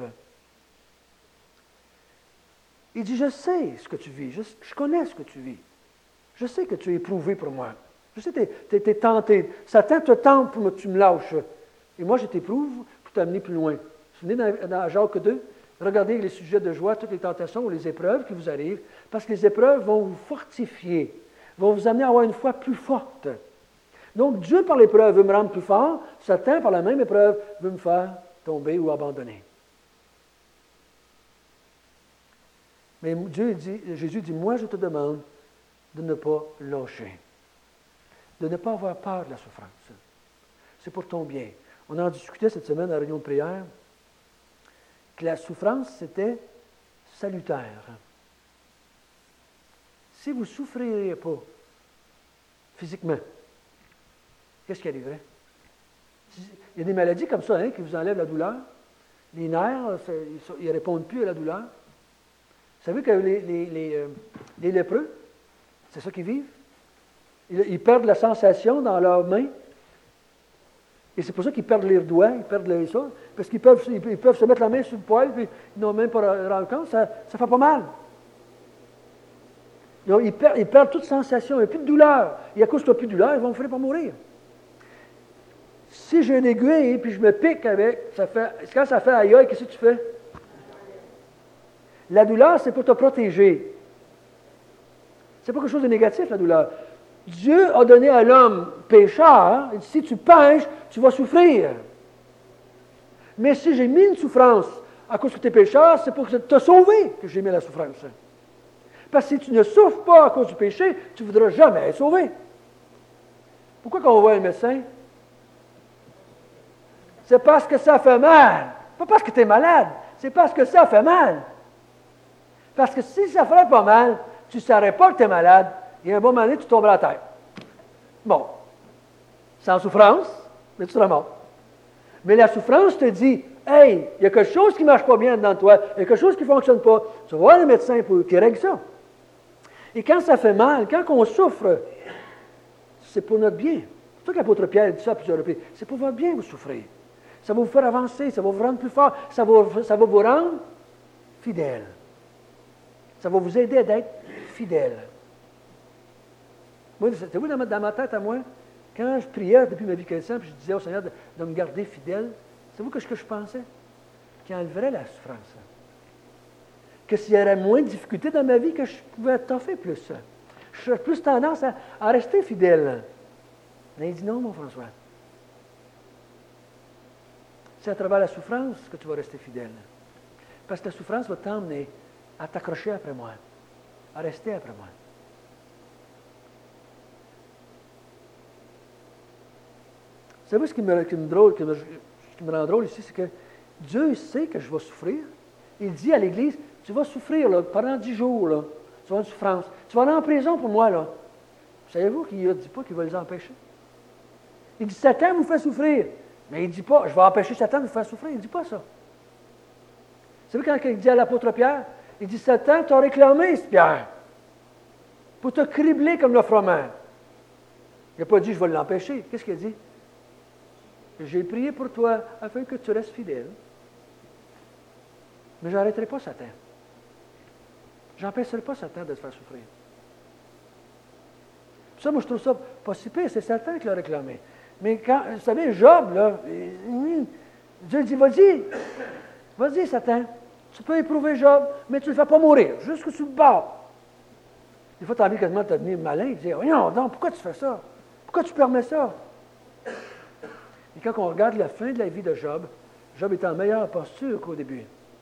Il dit, je sais ce que tu vis, je connais ce que tu vis. Je sais que tu es éprouvé pour moi. Je sais que tu es tenté. Satan te tente pour que tu me lâches. Et moi, je t'éprouve pour t'amener plus loin. Vous vous souvenez dans Jacques 2, regardez les sujets de joie, toutes les tentations ou les épreuves qui vous arrivent, parce que les épreuves vont vous fortifier, vont vous amener à avoir une foi plus forte. Donc, Dieu, par l'épreuve, veut me rendre plus fort. Satan, par la même épreuve, veut me faire tomber ou abandonner. Mais Jésus dit, moi, je te demande de ne pas lâcher, de ne pas avoir peur de la souffrance. C'est pour ton bien. On en discutait cette semaine à la réunion de prière, que la souffrance, c'était salutaire. Si vous ne souffririez pas physiquement, qu'est-ce qui arriverait? Il y a des maladies comme ça qui vous enlèvent la douleur. Les nerfs, ils ne répondent plus à la douleur. Vous savez que les lépreux, c'est ça qu'ils vivent. Ils perdent la sensation dans leurs mains. Et c'est pour ça qu'ils perdent leurs doigts, ils perdent les ça, parce qu'ils peuvent se mettre la main sur le poil, puis ils n'ont même pas rendu compte, ça fait pas mal. Ils perdent toute sensation, il n'y a plus de douleur. Et à cause qu'il n'y a plus de douleur, ils vont finir par mourir. Si j'ai une aiguille, puis je me pique avec, quand ça fait aïe aïe, qu'est-ce que tu fais? La douleur, c'est pour te protéger. C'est pas quelque chose de négatif, la douleur. Dieu a donné à l'homme pécheur, il dit, si tu pêches, tu vas souffrir. Mais si j'ai mis une souffrance à cause que tu es pécheur, c'est pour te sauver que j'ai mis la souffrance. Parce que si tu ne souffres pas à cause du péché, tu ne voudras jamais être sauvé. Pourquoi quand on voit un médecin, c'est parce que ça fait mal. Pas parce que tu es malade, c'est parce que ça fait mal. Parce que si ça ne ferait pas mal, tu ne saurais pas que tu es malade, et à un bon moment donné, tu tomberais à terre. Bon, sans souffrance, mais tu seras mort. Mais la souffrance te dit, hey, il y a quelque chose qui ne marche pas bien dans toi, il y a quelque chose qui ne fonctionne pas. Tu vas voir le médecin qui règle ça. Et quand ça fait mal, quand on souffre, c'est pour notre bien. C'est pour ça que l'apôtre Pierre dit ça à plusieurs reprises. C'est pour votre bien que vous souffrez. Ça va vous faire avancer, ça va vous rendre plus fort, ça va vous rendre fidèle. Ça va vous aider à être fidèle. Moi, savez-vous, dans ma tête à moi, quand je priais depuis ma vie chrétienne, puis je disais au Seigneur de me garder fidèle, savez-vous ce que je pensais? Qu'il enlèverait la souffrance. Que s'il y aurait moins de difficultés dans ma vie, que je pouvais toffer plus. J'aurais plus tendance à rester fidèle. Mais il dit non, mon François. C'est à travers la souffrance que tu vas rester fidèle. Parce que la souffrance va t'emmener à t'accrocher après moi, à rester après moi. Vous savez ce qui me rend drôle ici, c'est que Dieu sait que je vais souffrir. Il dit à l'Église, tu vas souffrir là, pendant 10 jours, là. Tu vas avoir une souffrance. Tu vas aller en prison pour moi. Là. Savez-vous qu'il ne dit pas qu'il va les empêcher? Il dit, Satan vous fait souffrir. Mais il ne dit pas, je vais empêcher Satan de vous faire souffrir. Il ne dit pas ça. Vous savez quand il dit à l'apôtre Pierre, il dit, Satan t'a réclamé, ce Pierre, pour te cribler comme le froment. Il n'a pas dit, je vais l'empêcher. Qu'est-ce qu'il a dit? J'ai prié pour toi afin que tu restes fidèle. Mais je n'arrêterai pas Satan. Je n'empêcherai pas Satan de te faire souffrir. Ça, moi, je trouve ça pas si pire. C'est Satan qui l'a réclamé. Mais quand, vous savez, Job, là, Dieu dit, vas-y, Satan. Tu peux éprouver Job, mais tu ne le fais pas mourir, jusque sur le bord. Des fois, tu as envie quasiment de te devenir malin et de dire, voyons donc, pourquoi tu fais ça? Pourquoi tu permets ça? Et quand on regarde la fin de la vie de Job, Job est en meilleure posture qu'au début.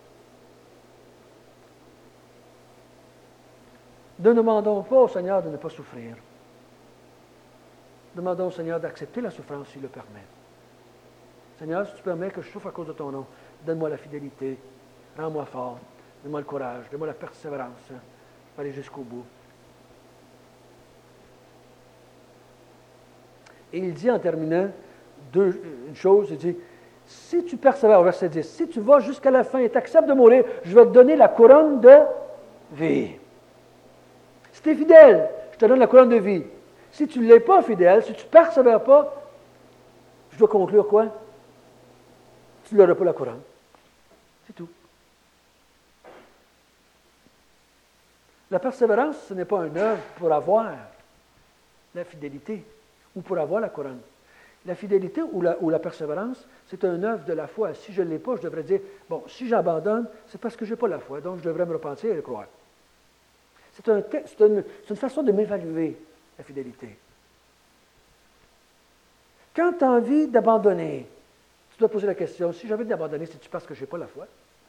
Ne demandons pas au Seigneur de ne pas souffrir. Demandons au Seigneur d'accepter la souffrance s'il le permet. Seigneur, si tu permets que je souffre à cause de ton nom, donne-moi la fidélité, rends-moi fort, donne-moi le courage, donne-moi la persévérance, je vais aller jusqu'au bout. Et il dit en terminant une chose, il dit, si tu persévères, au verset 10, si tu vas jusqu'à la fin et t'acceptes de mourir, je vais te donner la couronne de vie. Si tu es fidèle, je te donne la couronne de vie. Si tu ne l'es pas fidèle, si tu ne persévères pas, je dois conclure quoi? Tu n'auras pas la couronne. C'est tout. La persévérance, ce n'est pas une œuvre pour avoir la fidélité ou pour avoir la couronne. La fidélité ou la persévérance, c'est une œuvre de la foi. Si je ne l'ai pas, je devrais dire, bon, si j'abandonne, c'est parce que je n'ai pas la foi, donc je devrais me repentir et le croire. C'est une façon de m'évaluer, la fidélité. Quand tu as envie d'abandonner, tu dois poser la question, si j'ai envie d'abandonner, c'est-tu parce que je n'ai pas la foi?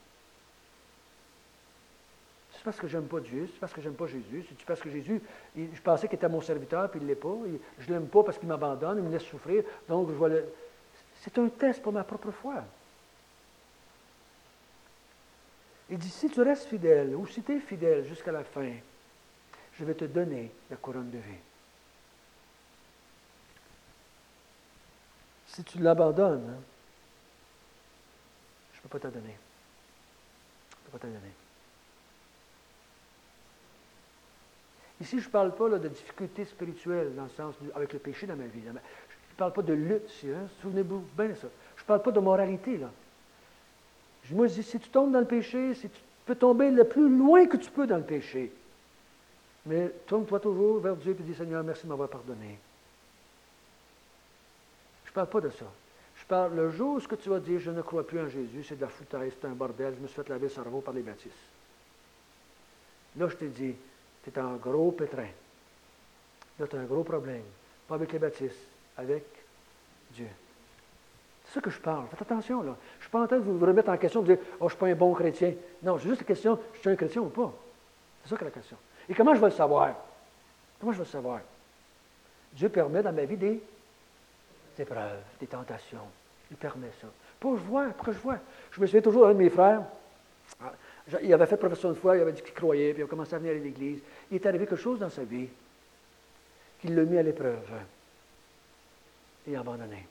C'est parce que je n'aime pas Dieu, c'est parce que je n'aime pas Jésus, c'est parce que Jésus, je pensais qu'il était mon serviteur, puis il ne l'est pas, je ne l'aime pas parce qu'il m'abandonne, il me laisse souffrir, donc je vois le... C'est un test pour ma propre foi. Il dit, si tu restes fidèle, ou si tu es fidèle jusqu'à la fin, je vais te donner la couronne de vie. Si tu l'abandonnes, je ne peux pas te donner. Je ne peux pas te donner. Ici, je ne parle pas là, de difficultés spirituelles dans le sens avec le péché dans ma vie. Je ne parle pas de lutte ici. Hein? Souvenez-vous bien de ça. Je ne parle pas de moralité. Là. Moi, je dis, si tu tombes dans le péché, si tu peux tomber le plus loin que tu peux dans le péché, mais tourne-toi toujours vers Dieu et dis, Seigneur, merci de m'avoir pardonné. Je ne parle pas de ça. Je parle le jour où ce que tu vas dire, je ne crois plus en Jésus, c'est de la foutaise, c'est un bordel, je me suis fait laver le cerveau par les baptismes. Là, je te dis, tu es en gros pétrin. Là, tu as un gros problème. Pas avec les baptismes, avec Dieu. C'est ça que je parle. Faites attention, là. Je ne suis pas en train de vous remettre en question, de dire, oh, je ne suis pas un bon chrétien. Non, c'est juste la question, je suis un chrétien ou pas. C'est ça que la question. Et comment je vais le savoir? Comment je vais le savoir? Dieu permet dans ma vie des épreuves, des tentations. Il permet ça. Pourquoi je vois? Je me souviens toujours d'un de mes frères. Il avait fait profession de foi, il avait dit qu'il croyait, puis il a commencé à venir à l'église. Il est arrivé quelque chose dans sa vie qui l'a mis à l'épreuve. Et il a abandonné.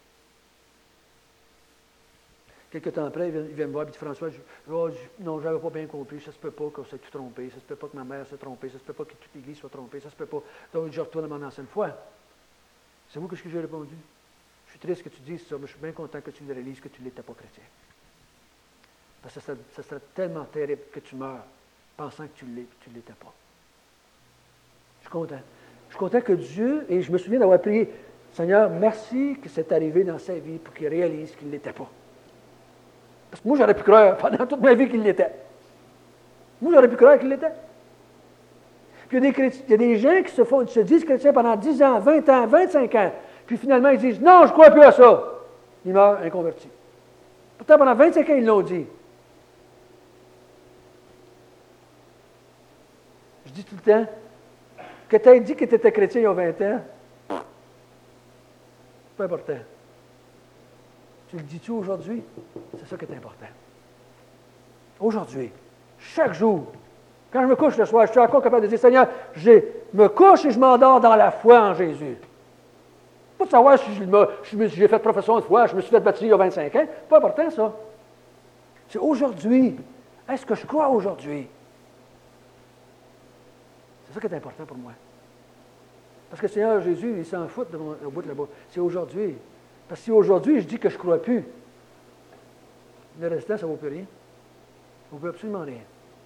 Quelque temps après, il vient me voir et dit, François, non, je n'avais pas bien compris, ça se peut pas qu'on s'est tout trompé, ça se peut pas que ma mère s'est trompée, ça se peut pas que toute l'Église soit trompée, ça se peut pas. Donc, je retourne à mon ancienne foi. Savez-vous ce que j'ai répondu? Je suis triste que tu dises ça, mais je suis bien content que tu réalises que tu n'étais pas chrétien. Parce que ça serait tellement terrible que tu meurs pensant que tu ne l'étais pas. Je suis content. Je suis content que Dieu, et je me souviens d'avoir prié, Seigneur, merci que c'est arrivé dans sa vie pour qu'il réalise qu'il ne l'était pas. Parce que moi, j'aurais pu croire pendant toute ma vie qu'il l'était. Moi, j'aurais pu croire qu'il l'était. Puis il y a des gens qui se disent chrétiens pendant 10 ans, 20 ans, 25 ans, puis finalement, ils disent, non, je ne crois plus à ça. Ils meurent inconvertis. Pourtant, pendant 25 ans, ils l'ont dit. Je dis tout le temps, que tu aies dit que tu étais chrétien il y a 20 ans, c'est pas important. Tu le dis-tu aujourd'hui? C'est ça qui est important. Aujourd'hui, chaque jour, quand je me couche le soir, je suis encore capable de dire, Seigneur, je me couche et je m'endors dans la foi en Jésus. Pas de savoir si j'ai fait profession de foi, je me suis fait baptiser il y a 25 ans, pas important ça. C'est aujourd'hui. Est-ce que je crois aujourd'hui? C'est ça qui est important pour moi. Parce que le Seigneur Jésus, il s'en fout au bout de là-bas. C'est aujourd'hui. Parce que si aujourd'hui, je dis que je ne crois plus, le restant, ça ne vaut plus rien. Ça ne vaut absolument rien.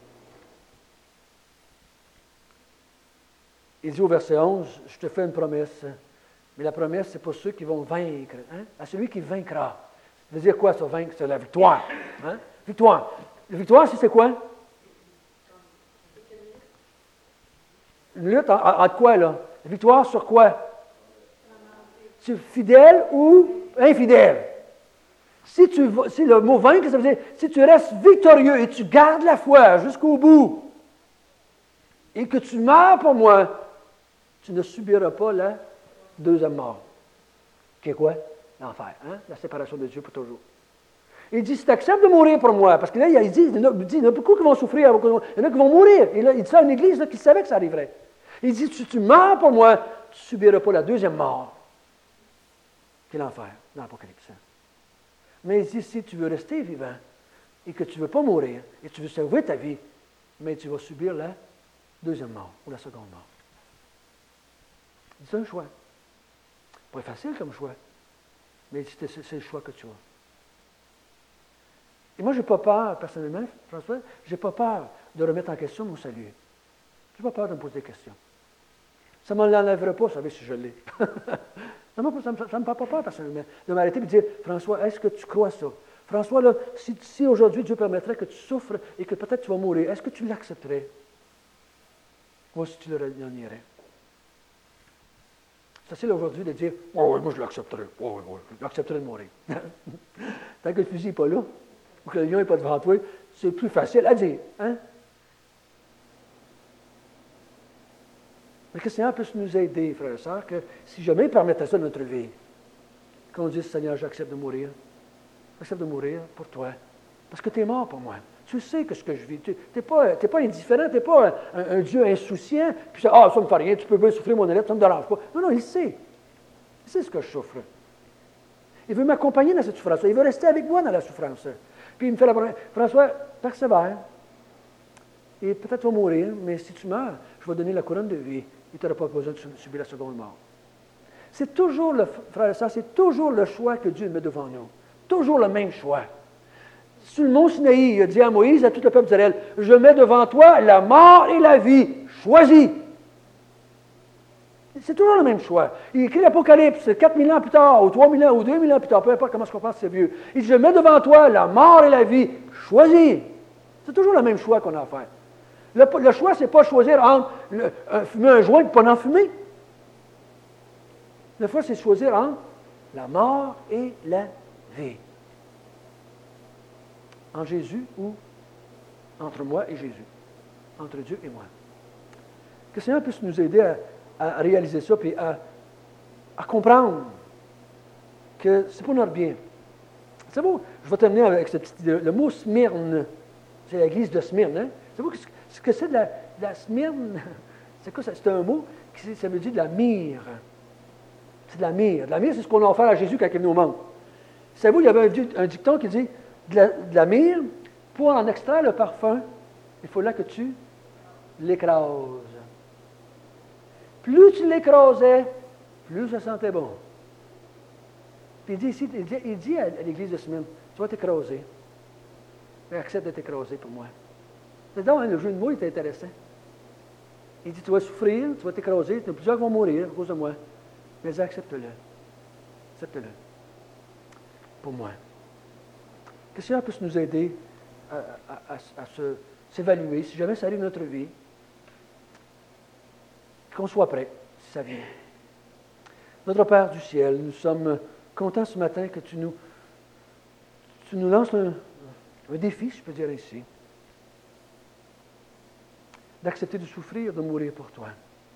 Il dit au verset 11, je te fais une promesse. Mais la promesse, c'est pour ceux qui vont vaincre. Hein? À celui qui vaincra. Ça veut dire quoi, ça, vaincre? C'est la victoire. Hein? Victoire. La victoire, c'est quoi? Une lutte entre quoi, là? La victoire sur quoi? C'est fidèle ou infidèle? Si le mot vaincre, ça veut dire, si tu restes victorieux et tu gardes la foi jusqu'au bout, et que tu meurs pour moi, tu ne subiras pas la deuxième mort. Qui est quoi? L'enfer. Hein? La séparation de Dieu pour toujours. Il dit, si tu acceptes de mourir pour moi, parce que là, il dit, il y en a beaucoup qui vont souffrir, il y en a qui vont mourir. Et là, il dit ça à une église là, qui savait que ça arriverait. Il dit, si tu meurs pour moi, tu ne subiras pas la deuxième mort, qui est l'enfer, dans l'Apocalypse. Mais il dit, si tu veux rester vivant, et que tu ne veux pas mourir, et tu veux sauver ta vie, mais tu vas subir la deuxième mort, ou la seconde mort. C'est un choix. Pas facile comme choix, mais c'est le choix que tu as. Et moi, je n'ai pas peur, personnellement, François, je n'ai pas peur de remettre en question mon salut. Je n'ai pas peur de me poser des questions. Ça ne m'enlèvera pas, vous savez, si je l'ai. Ça ne me fait pas peur, personnellement, de m'arrêter et de dire, François, est-ce que tu crois ça? François, là, si aujourd'hui Dieu permettrait que tu souffres et que peut-être tu vas mourir, est-ce que tu l'accepterais? Ou si tu le renierais? C'est facile aujourd'hui de dire, oh oui, moi je l'accepterais. Oh oui, je l'accepterais de mourir. Tant que le fusil n'est pas là, ou que le lion n'est pas devant toi, c'est plus facile à dire. Hein? Mais que le Seigneur puisse nous aider, frères et sœurs, que si jamais il permettait ça dans notre vie, qu'on dise, Seigneur, j'accepte de mourir. J'accepte de mourir pour toi. Parce que tu es mort pour moi. Tu sais que ce que je vis. Tu n'es pas indifférent, tu n'es pas un Dieu insouciant. Puis ça ne me fait rien, tu peux bien souffrir mon élève, ça ne me dérange pas. Non, il sait. Il sait ce que je souffre. Il veut m'accompagner dans cette souffrance. Il veut rester avec moi dans la souffrance. Puis il me fait la promesse, François, persévère. Et peut-être tu vas mourir, mais si tu meurs, je vais donner la couronne de vie. Et tu n'auras pas besoin de subir la seconde mort. C'est toujours, frère et sœur, c'est toujours le choix que Dieu met devant nous. Toujours le même choix. Sur le mont Sinaï, il a dit à Moïse, à tout le peuple d'Israël, je mets devant toi la mort et la vie. Choisis. C'est toujours le même choix. Il écrit l'Apocalypse 4000 ans plus tard, ou 3000 ans, ou 2000 ans plus tard, peu importe comment on pense, c'est vieux. Il dit, je mets devant toi la mort et la vie. Choisis. C'est toujours le même choix qu'on a à faire. Le choix, ce n'est pas choisir entre fumer un joint et ne pas en fumer. Le choix, c'est choisir entre la mort et la vie. En Jésus ou entre moi et Jésus. Entre Dieu et moi. Que le Seigneur puisse nous aider à réaliser ça et à comprendre que ce n'est pas notre bien. Tu Savez-vous, je vais terminer avec cette petite idée. Le mot Smyrne, c'est l'église de Smyrne. Hein? Savez-vous ce que c'est de la Smyrne? C'est quoi ça? C'est un mot qui ça veut dire de la myrrhe. C'est de la myrrhe. De la myrrhe, c'est ce qu'on a offert à Jésus quand il est venu au monde. Savez-vous, il y avait un dicton qui dit de la myrrhe, pour en extraire le parfum, il faut là que tu l'écrases. Plus tu l'écrasais, plus ça sentait bon. Puis il dit ici, il dit à l'église de Smyrne, tu vas t'écraser. Mais accepte de t'écraser pour moi. Donc, le jeu de mots est intéressant. Il dit, tu vas souffrir, tu vas t'écraser, il y en a plusieurs qui vont mourir à cause de moi. Mais accepte-le. Accepte-le. Pour moi. Que le Seigneur puisse nous aider à s'évaluer, si jamais ça arrive dans notre vie, qu'on soit prêt, si ça vient. Notre Père du ciel, nous sommes contents ce matin que tu nous lances un défi, si je peux dire ici, d'accepter de souffrir, de mourir pour toi.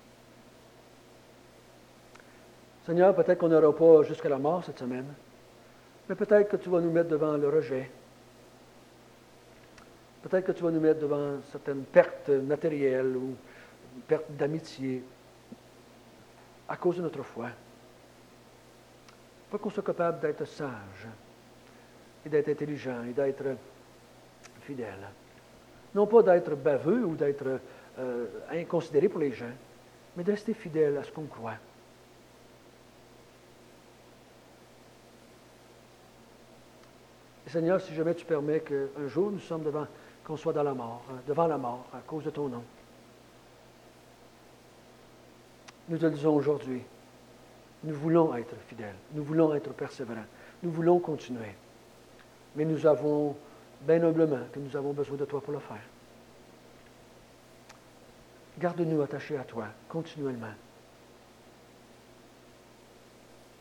Seigneur, peut-être qu'on n'aura pas jusqu'à la mort cette semaine, mais peut-être que tu vas nous mettre devant le rejet. Peut-être que tu vas nous mettre devant certaines pertes matérielles ou une perte d'amitié à cause de notre foi. Pour qu'on soit capable d'être sage et d'être intelligent et d'être fidèle. Non pas d'être baveux ou d'être inconsidéré pour les gens, mais de rester fidèle à ce qu'on croit. Et Seigneur, si jamais tu permets qu'un jour nous sommes qu'on soit dans la mort, devant la mort, à cause de ton nom, nous te le disons aujourd'hui, nous voulons être fidèles, nous voulons être persévérants, nous voulons continuer. Mais nous avons, bien humblement, que nous avons besoin de toi pour le faire. Garde-nous attachés à toi, continuellement,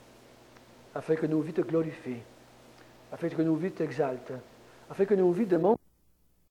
afin que nos vies te glorifient, afin que nos vies t'exaltent, afin que nos vies démontrent